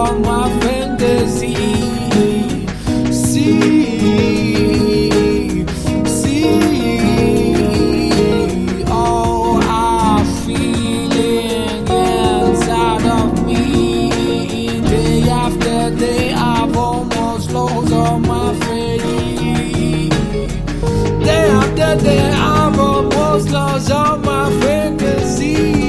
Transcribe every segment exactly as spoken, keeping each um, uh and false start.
all my fantasy. See, see, all I'm feeling inside of me. Day after day, I've almost lost all my faith. Day after day, I've almost lost all my fantasy.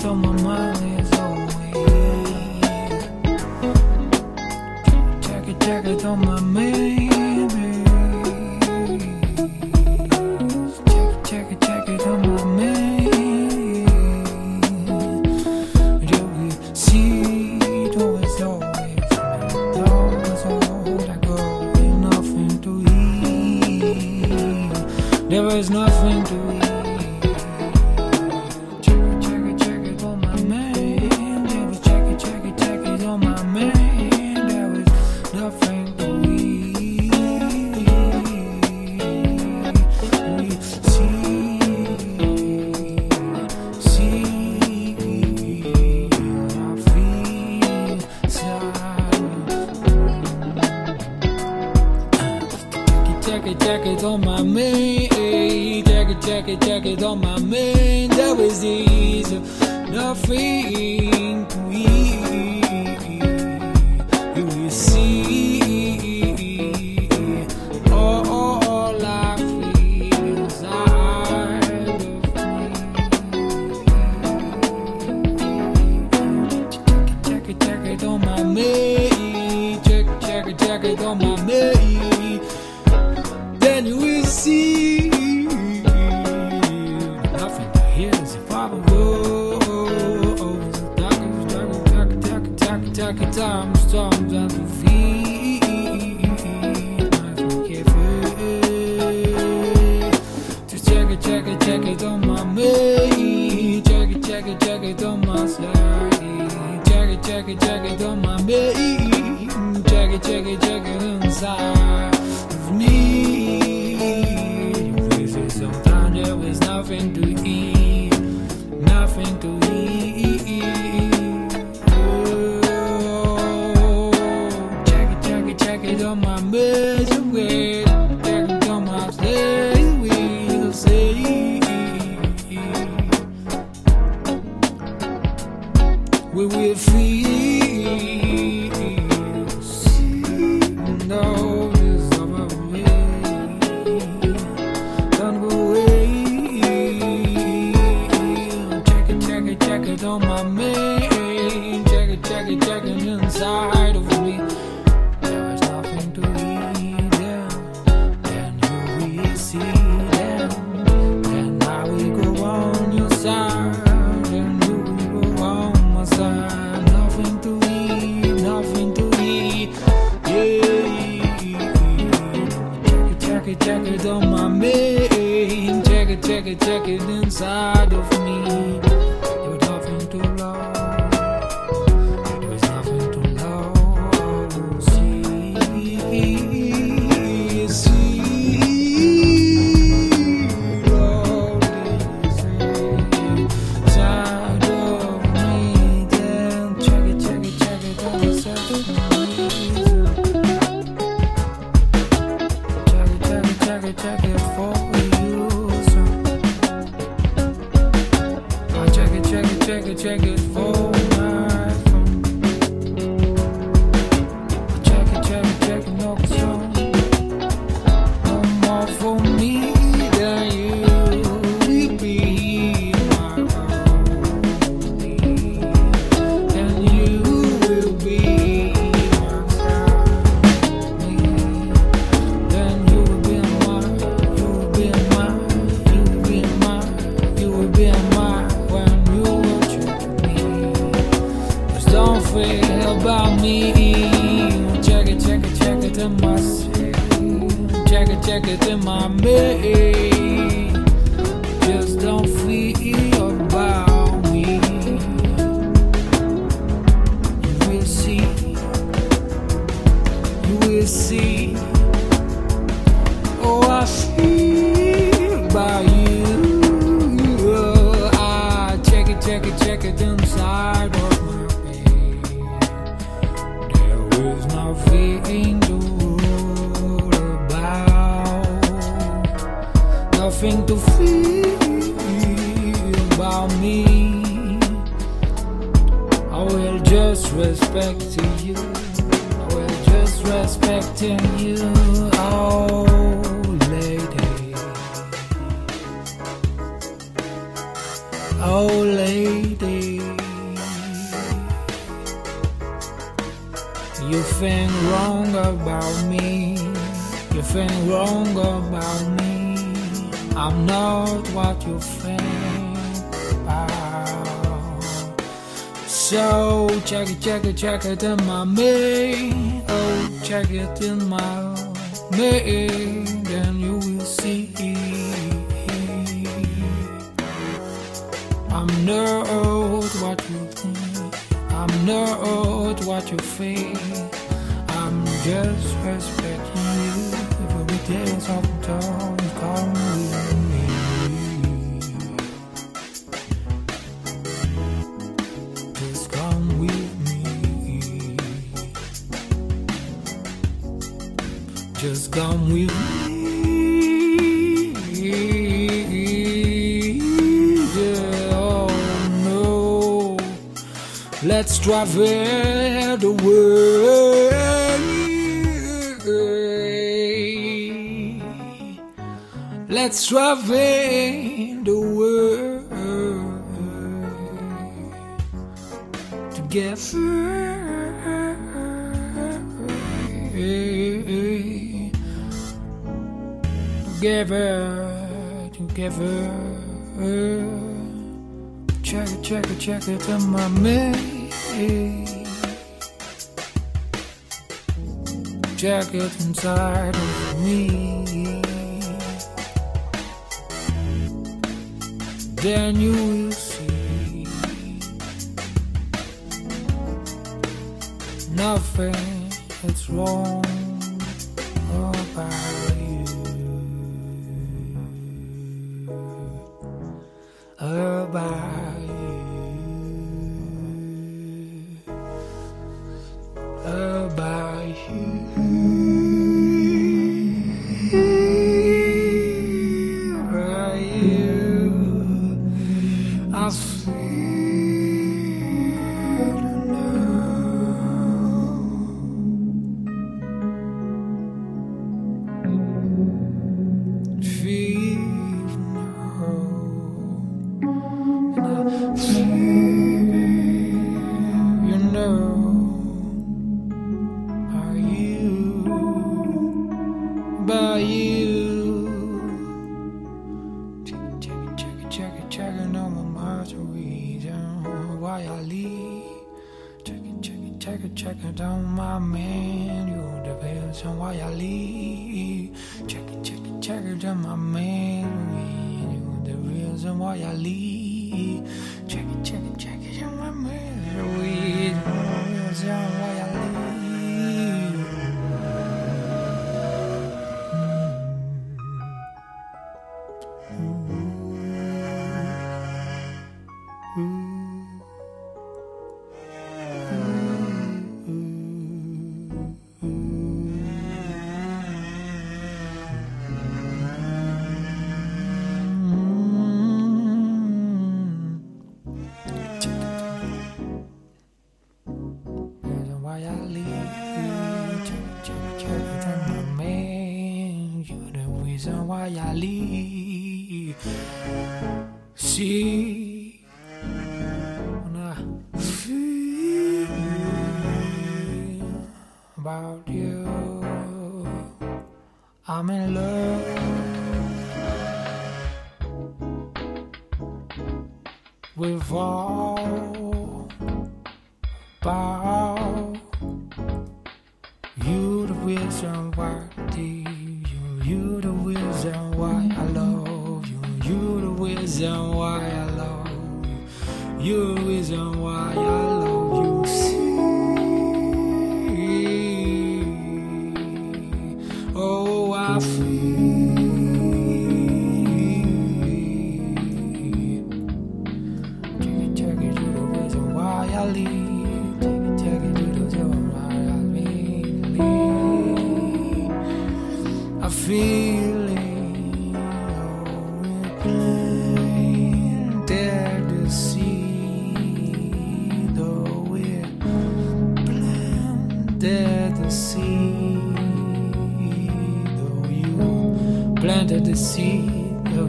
it on my mind is always. Check it, check it on my mind. Check it, check it, check it on my mind. You will see it always, always. Always, always I go with nothing to eat. There is nothing to eat. Check it, check it on my main. Check it, check it, check it on my main. That was easy, nothing to eat. You will see all, all I feel inside of me. Check it, check it on my main. Check, check it, check it on my main. Then you will see nothing to hear is improbable. Darker, darker, darker, darker, darker, darker times, storms at the feet. I forget it. Just check it, check it, check it on my main. Check it, check it, check it on my side. Check it, check it, check it on my main. Check it, check it, check it inside of me. Sometimes there is nothing to eat, nothing to eat. Oh, check it, check it, check it on my measure. Check it on my slave wheel, say. We will feel, see, know this summer rain. Don't go away. Check it, check it, check it on my main. Check it, check it, check it inside of me. There is nothing to eat then. Then you will see them. Then I will go on your side. Then you will go on my side. Nothing to eat, nothing to eat. Yeah. Check it, check it on my main. Check it, check it, check it inside of me. There was nothing to love. There was nothing to love. See, see, all this inside of me. Then check it, check it, check it on inside of me. Check it, check it for you, son. I check it, check it, check it, check it for my phone. I check it, check it, check it, no song. No more for me than you will be my only. And you will be my family. Then you will be mine. You will be mine. You will be mine. You will be mine when you watch me. Just don't feel about me. Check it, check it, check it in my city. Check it, check it in my main. Just don't feel about me. You will see. You will see. Oh, I feel by you. Oh, I check it, check it, check it inside of my head. There is nothing to worry about, nothing to feel about me. I will just respect you. I will just respecting you. Oh, lady. Oh, lady. You think wrong about me. You think wrong about me. I'm not what you think about. So check it, check it, check it in my mail. Oh, check it in my mail. Then you will see. I'm not what you think. I'm not what you feel. I'm just respecting you. Every day sometimes come with me. Just come with me. Just come with me. Let's travel the world. Let's travel the world together. Together, together. Check it, check it, check it in my mail. Check it inside of me. Then you will see nothing that's wrong about you. About you. About you. About you. I feel now. Feel now. You know, are you, by you? Check it, check it, check it, check it, check it on my mind to reason why I leave. Check it, check it, check it, check it on my man. You the reason why I leave. Check it, check it, check it on my man. You the reason why I leave. Check it, check it, check it on my man. You the reason why I leave. Why I leave. Check it, check it, check it on my man. You're the reason why I leave. See, when I feel about you, I'm in love with all about you, the reason why I need you. You the reason why I love you. You the reason why I love you. You the reason why I love you. See, oh, I feel. Check it, check it, you the reason why I leave. Check it, check it, you the reason why I leave. I feel it. Planted the seed, oh, we planted the seed, oh, you planted the seed, oh,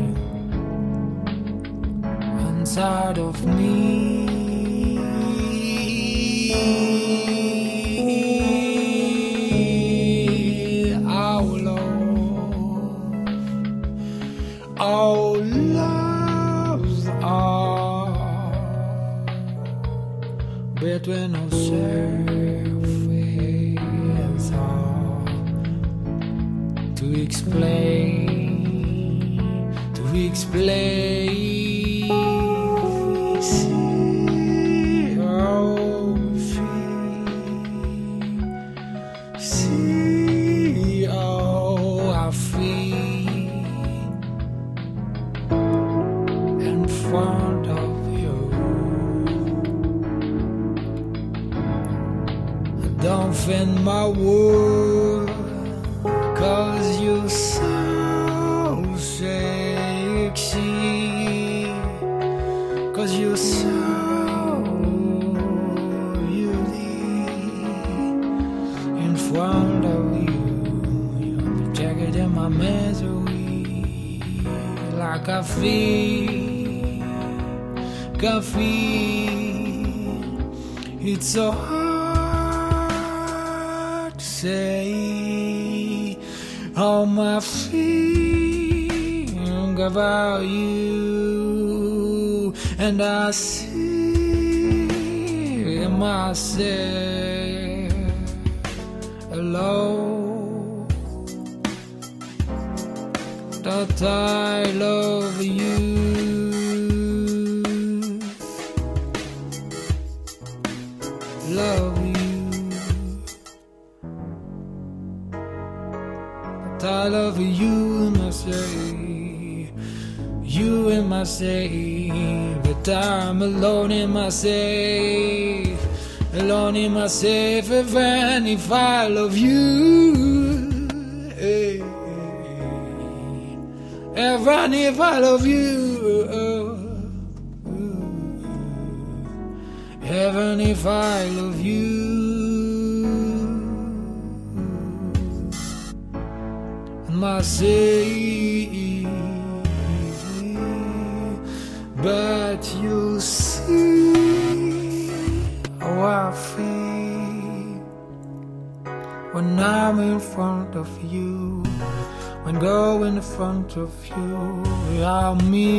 inside of me. between no surface, hard to explain, to explain. See how we feel, see how I feel in front of you. Don't fin my word, 'cause you're so sexy, 'cause you're so beauty in front of you. You're the jacket in my misery, like I feel, I feel. It's so hard to say how I feel about you, and I see myself alone, that I love you, love you. I love you in my say, you in my say, but I'm alone in my say, alone in my safe even if I love you, hey, even if I love you, even if I love you. I say, but you see how I feel when I'm in front of you, when go in front of you, I'm me.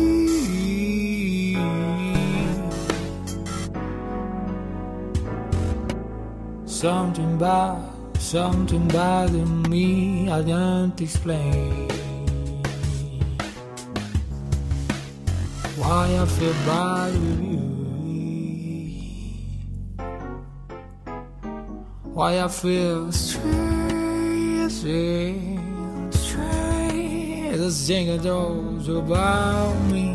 Something bad, something bothering me, I can't explain why I feel bad with you, why I feel strange, strange, strange. The singer knows about me,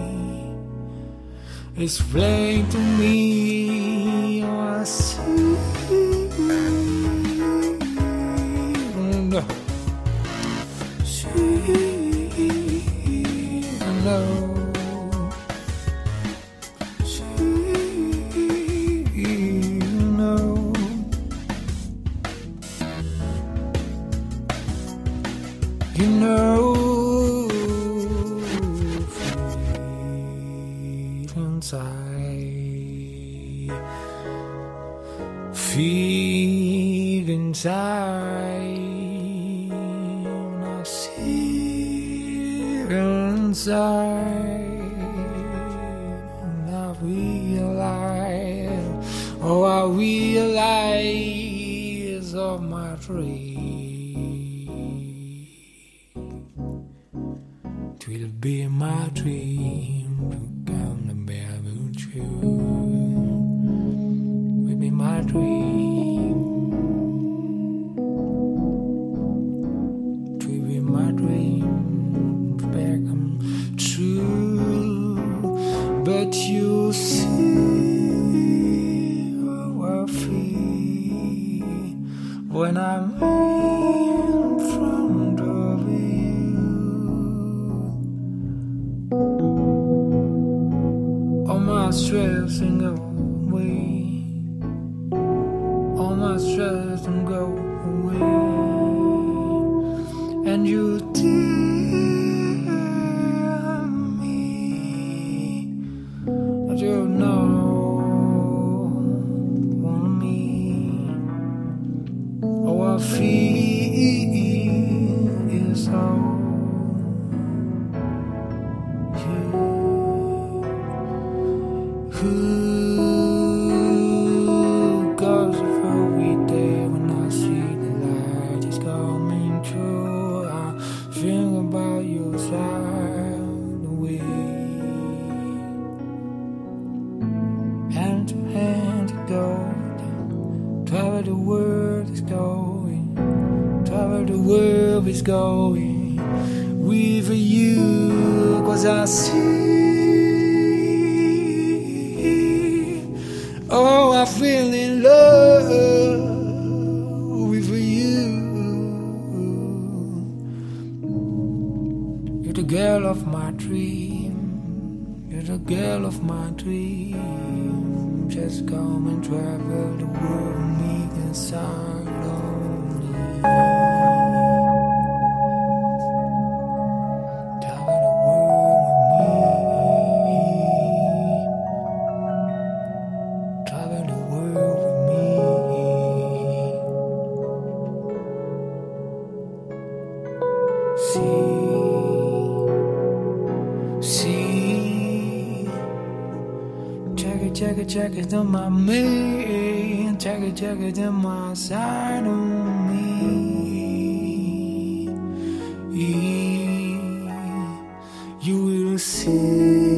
explain to me how I see. You know, feel inside, feel inside, I see inside, and I realize, oh, I realize of my dream. It will be my dream to come to bear true. It will be my dream. It will be my dream to become true. But you see how I feel when I'm in front of you. All my stress and go away, all my stress and go away, and you tell me that you know on me. Oh, I feel is all you. Ooh. hand to hand to go. Travel the world is going, travel the world is going with you, 'cause I see, oh, I feel in love with you. You're the girl of my dream, you're the girl of my dream. Just come and travel the world with me inside only. Travel the world with me. Travel the world with me. See, see. Check it, check it, check it on my man. Check it, check it on my side on me. You will see.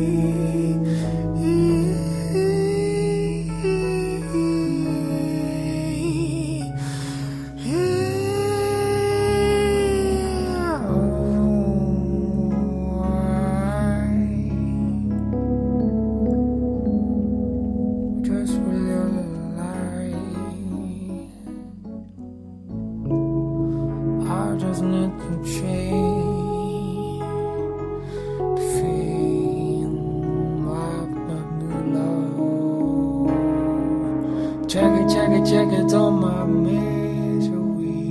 Just need to change the feeling of my new love. Check it, check it, check it on my misery.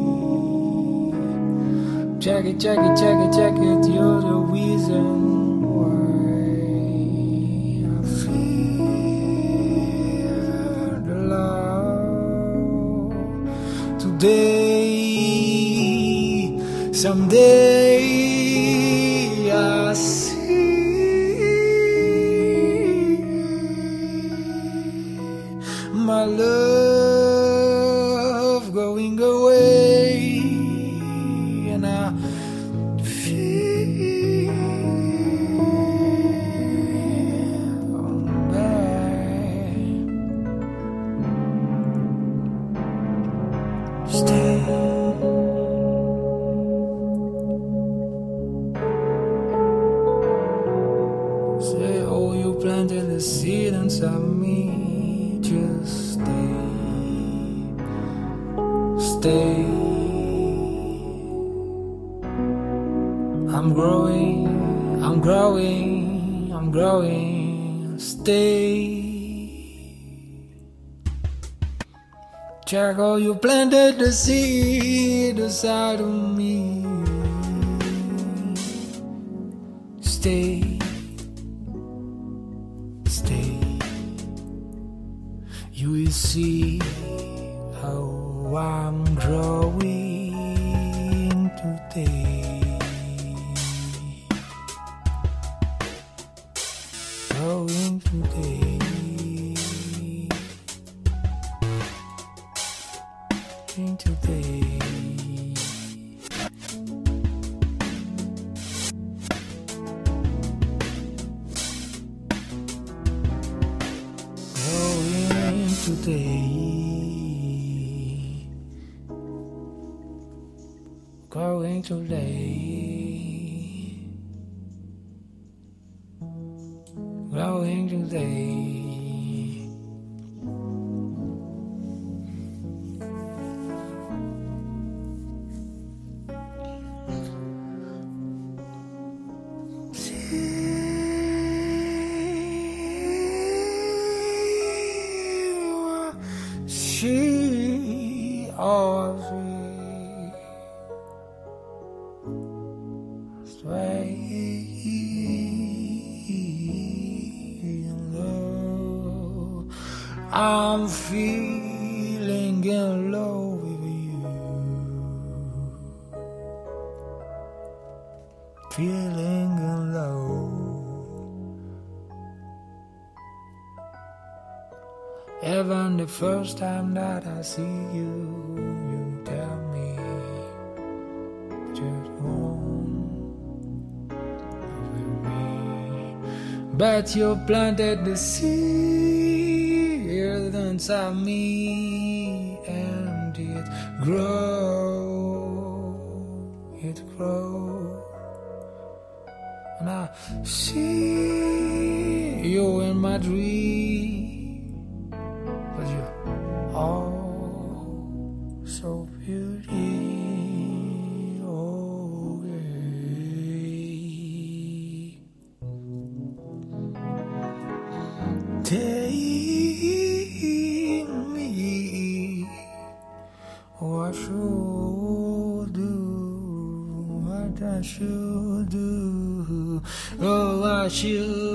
Check it, check it, check it, check it. You're the reason why I feel the love today. Someday I see my love going away, and I feel bad. Stay. Planted the seed inside me. Just stay, stay. I'm growing, I'm growing, I'm growing. Stay. Check how you planted the seed inside of me. Stay. Stay. You will see how I'm growing today. Growing today. Growing today. Today, growing today, growing today. She or she stray in love. I'm feeling in love with you. Feeling in love. Even the first time that I see you, you tell me just want with me, but you planted the seed inside me, and it grow, it grow, and I see you in my dream, but you're all so beautiful. Take me, what should do, what I should do, oh I should